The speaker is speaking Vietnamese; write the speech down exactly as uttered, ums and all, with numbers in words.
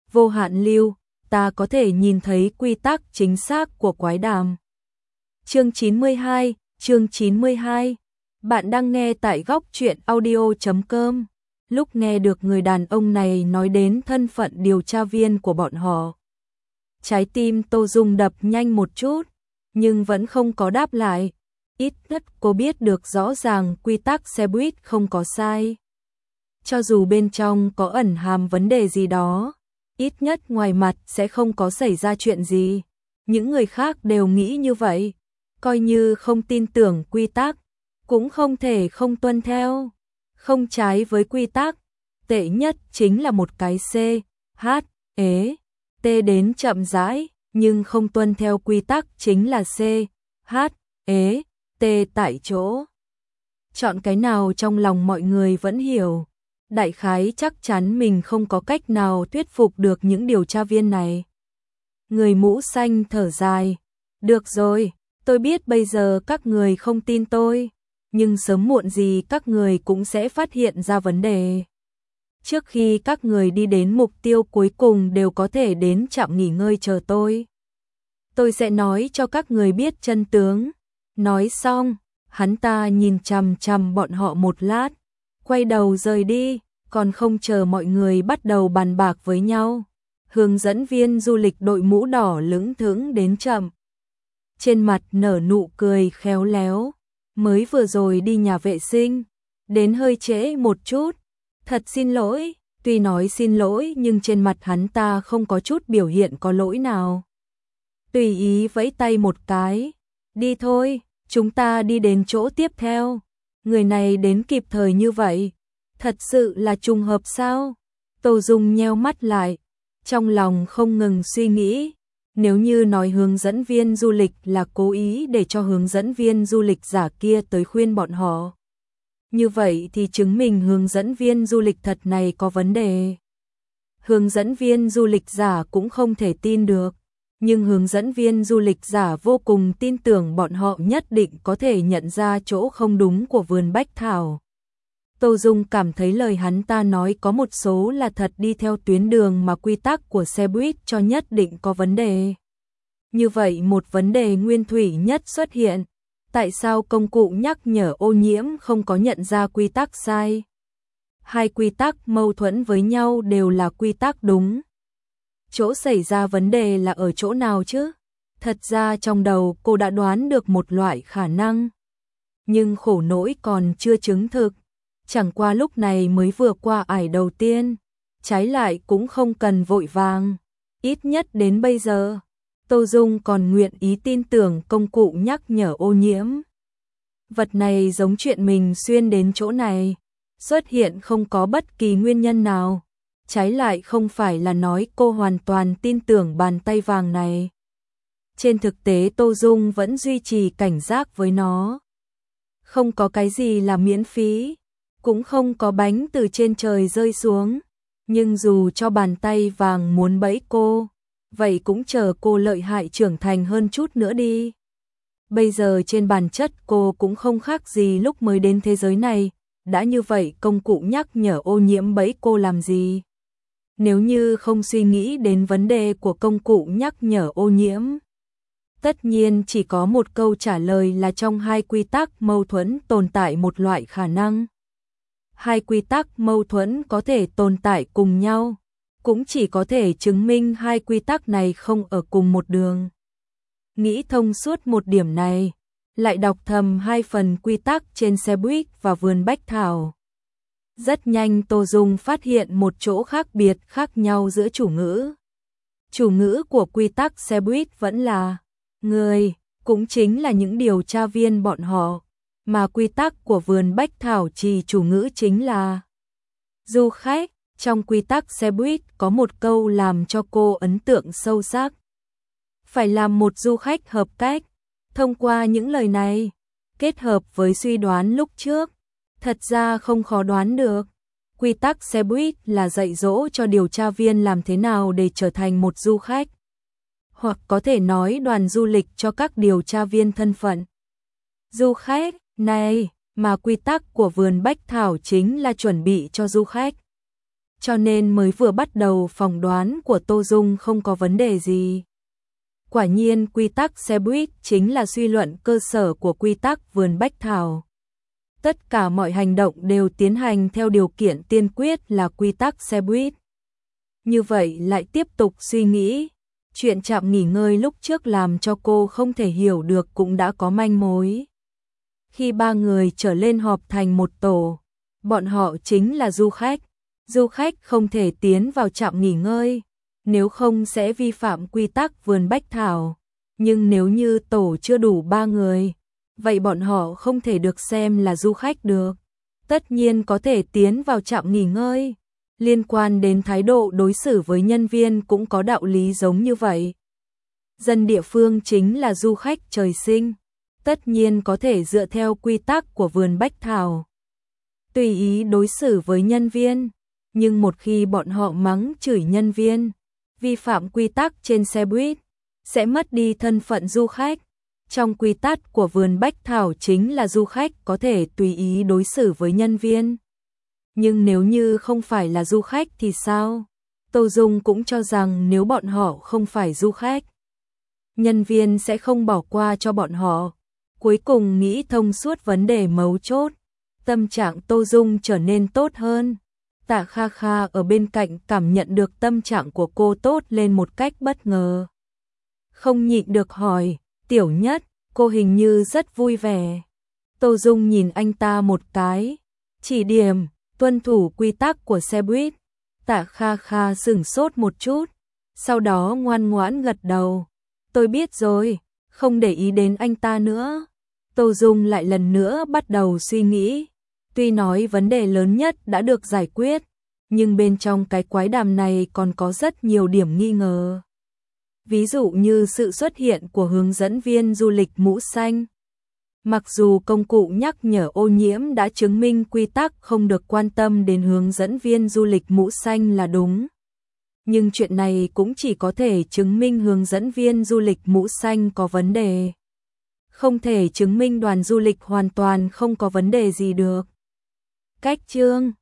vô hạn lưu, ta có thể nhìn thấy quy tắc chính xác của quái đàm. Chương chín mươi hai, chương chín mươi hai. Bạn đang nghe tại góc truyện audio chấm com. Lúc nghe được người đàn ông này nói đến thân phận điều tra viên của bọn họ, trái tim Tô Dung đập nhanh một chút, nhưng vẫn không có đáp lại. Ít nhất cô biết được rõ ràng quy tắc xe buýt không có sai. Cho dù bên trong có ẩn hàm vấn đề gì đó, ít nhất ngoài mặt sẽ không có xảy ra chuyện gì. Những người khác đều nghĩ như vậy, coi như không tin tưởng quy tắc, cũng không thể không tuân theo. Không trái với quy tắc, tệ nhất chính là một cái C, H, ế, T đến chậm rãi, nhưng không tuân theo quy tắc chính là C, H, ế, T tại chỗ. Chọn cái nào trong lòng mọi người vẫn hiểu. Đại khái chắc chắn mình không có cách nào thuyết phục được những điều tra viên này. Người mũ xanh thở dài. Được rồi, tôi biết bây giờ các người không tin tôi, nhưng sớm muộn gì các người cũng sẽ phát hiện ra vấn đề. Trước khi các người đi đến mục tiêu cuối cùng đều có thể đến trạm nghỉ ngơi chờ tôi. Tôi sẽ nói cho các người biết chân tướng. Nói xong, hắn ta nhìn chằm chằm bọn họ một lát, quay đầu rời đi, còn không chờ mọi người bắt đầu bàn bạc với nhau. Hướng dẫn viên du lịch đội mũ đỏ lững thững đến chậm. Trên mặt nở nụ cười khéo léo, mới vừa rồi đi nhà vệ sinh, đến hơi trễ một chút. Thật xin lỗi, tuy nói xin lỗi nhưng trên mặt hắn ta không có chút biểu hiện có lỗi nào. Tùy ý vẫy tay một cái, đi thôi, chúng ta đi đến chỗ tiếp theo. Người này đến kịp thời như vậy, thật sự là trùng hợp sao? Tô Dung nheo mắt lại, trong lòng không ngừng suy nghĩ. Nếu như nói hướng dẫn viên du lịch là cố ý để cho hướng dẫn viên du lịch giả kia tới khuyên bọn họ, như vậy thì chứng minh hướng dẫn viên du lịch thật này có vấn đề. Hướng dẫn viên du lịch giả cũng không thể tin được, nhưng hướng dẫn viên du lịch giả vô cùng tin tưởng bọn họ nhất định có thể nhận ra chỗ không đúng của vườn bách thảo. Tô Dung cảm thấy lời hắn ta nói có một số là thật, đi theo tuyến đường mà quy tắc của xe buýt cho nhất định có vấn đề. Như vậy một vấn đề nguyên thủy nhất xuất hiện. Tại sao công cụ nhắc nhở ô nhiễm không có nhận ra quy tắc sai? Hai quy tắc mâu thuẫn với nhau đều là quy tắc đúng. Chỗ xảy ra vấn đề là ở chỗ nào chứ? Thật ra trong đầu cô đã đoán được một loại khả năng, nhưng khổ nỗi còn chưa chứng thực. Chẳng qua lúc này mới vừa qua ải đầu tiên, trái lại cũng không cần vội vàng. Ít nhất đến bây giờ, Tô Dung còn nguyện ý tin tưởng công cụ nhắc nhở ô nhiễm. Vật này giống chuyện mình xuyên đến chỗ này, xuất hiện không có bất kỳ nguyên nhân nào. Trái lại không phải là nói cô hoàn toàn tin tưởng bàn tay vàng này. Trên thực tế Tô Dung vẫn duy trì cảnh giác với nó. Không có cái gì là miễn phí, cũng không có bánh từ trên trời rơi xuống. Nhưng dù cho bàn tay vàng muốn bẫy cô, vậy cũng chờ cô lợi hại trưởng thành hơn chút nữa đi. Bây giờ trên bản chất cô cũng không khác gì lúc mới đến thế giới này. Đã như vậy công cụ nhắc nhở ô nhiễm bẫy cô làm gì? Nếu như không suy nghĩ đến vấn đề của công cụ nhắc nhở ô nhiễm, tất nhiên chỉ có một câu trả lời là trong hai quy tắc mâu thuẫn tồn tại một loại khả năng. Hai quy tắc mâu thuẫn có thể tồn tại cùng nhau, cũng chỉ có thể chứng minh hai quy tắc này không ở cùng một đường. Nghĩ thông suốt một điểm này, lại đọc thầm hai phần quy tắc trên xe buýt và vườn bách thảo. Rất nhanh Tô Dung phát hiện một chỗ khác biệt khác nhau giữa chủ ngữ. Chủ ngữ của quy tắc xe buýt vẫn là người, cũng chính là những điều tra viên bọn họ, mà quy tắc của vườn bách thảo chỉ chủ ngữ chính là du khách. Trong quy tắc xe buýt có một câu làm cho cô ấn tượng sâu sắc. Phải làm một du khách hợp cách. Thông qua những lời này, kết hợp với suy đoán lúc trước, thật ra không khó đoán được. Quy tắc xe buýt là dạy dỗ cho điều tra viên làm thế nào để trở thành một du khách. Hoặc có thể nói đoàn du lịch cho các điều tra viên thân phận du khách này, mà quy tắc của vườn bách thảo chính là chuẩn bị cho du khách cho nên mới vừa bắt đầu phỏng đoán của Tô Dung không có vấn đề gì. Quả nhiên quy tắc xe buýt chính là suy luận cơ sở của quy tắc vườn bách thảo. Tất cả mọi hành động đều tiến hành theo điều kiện tiên quyết là quy tắc xe buýt. Như vậy lại tiếp tục suy nghĩ, chuyện trạm nghỉ ngơi lúc trước làm cho cô không thể hiểu được cũng đã có manh mối. Khi ba người trở lên họp thành một tổ, bọn họ chính là du khách. Du khách không thể tiến vào trạm nghỉ ngơi, nếu không sẽ vi phạm quy tắc vườn bách thảo. Nhưng nếu như tổ chưa đủ ba người, vậy bọn họ không thể được xem là du khách được. Tất nhiên có thể tiến vào trạm nghỉ ngơi. Liên quan đến thái độ đối xử với nhân viên cũng có đạo lý giống như vậy. Dân địa phương chính là du khách trời sinh, tất nhiên có thể dựa theo quy tắc của vườn bách thảo, tùy ý đối xử với nhân viên. Nhưng một khi bọn họ mắng chửi nhân viên, vi phạm quy tắc trên xe buýt, sẽ mất đi thân phận du khách. Trong quy tắc của vườn bách thảo chính là du khách có thể tùy ý đối xử với nhân viên. Nhưng nếu như không phải là du khách thì sao? Tô Dung cũng cho rằng nếu bọn họ không phải du khách, nhân viên sẽ không bỏ qua cho bọn họ. Cuối cùng nghĩ thông suốt vấn đề mấu chốt, tâm trạng Tô Dung trở nên tốt hơn. Tạ Kha Kha ở bên cạnh cảm nhận được tâm trạng của cô tốt lên một cách bất ngờ. Không nhịn được hỏi, Tiểu Nhất, cô hình như rất vui vẻ. Tô Dung nhìn anh ta một cái, chỉ điểm, tuân thủ quy tắc của xe buýt. Tạ Kha Kha sửng sốt một chút, sau đó ngoan ngoãn gật đầu. Tôi biết rồi, không để ý đến anh ta nữa. Tô Dung lại lần nữa bắt đầu suy nghĩ. Tuy nói vấn đề lớn nhất đã được giải quyết, nhưng bên trong cái quái đàm này còn có rất nhiều điểm nghi ngờ. Ví dụ như sự xuất hiện của hướng dẫn viên du lịch mũ xanh. Mặc dù công cụ nhắc nhở ô nhiễm đã chứng minh quy tắc không được quan tâm đến hướng dẫn viên du lịch mũ xanh là đúng, nhưng chuyện này cũng chỉ có thể chứng minh hướng dẫn viên du lịch mũ xanh có vấn đề. Không thể chứng minh đoàn du lịch hoàn toàn không có vấn đề gì được. Cách chương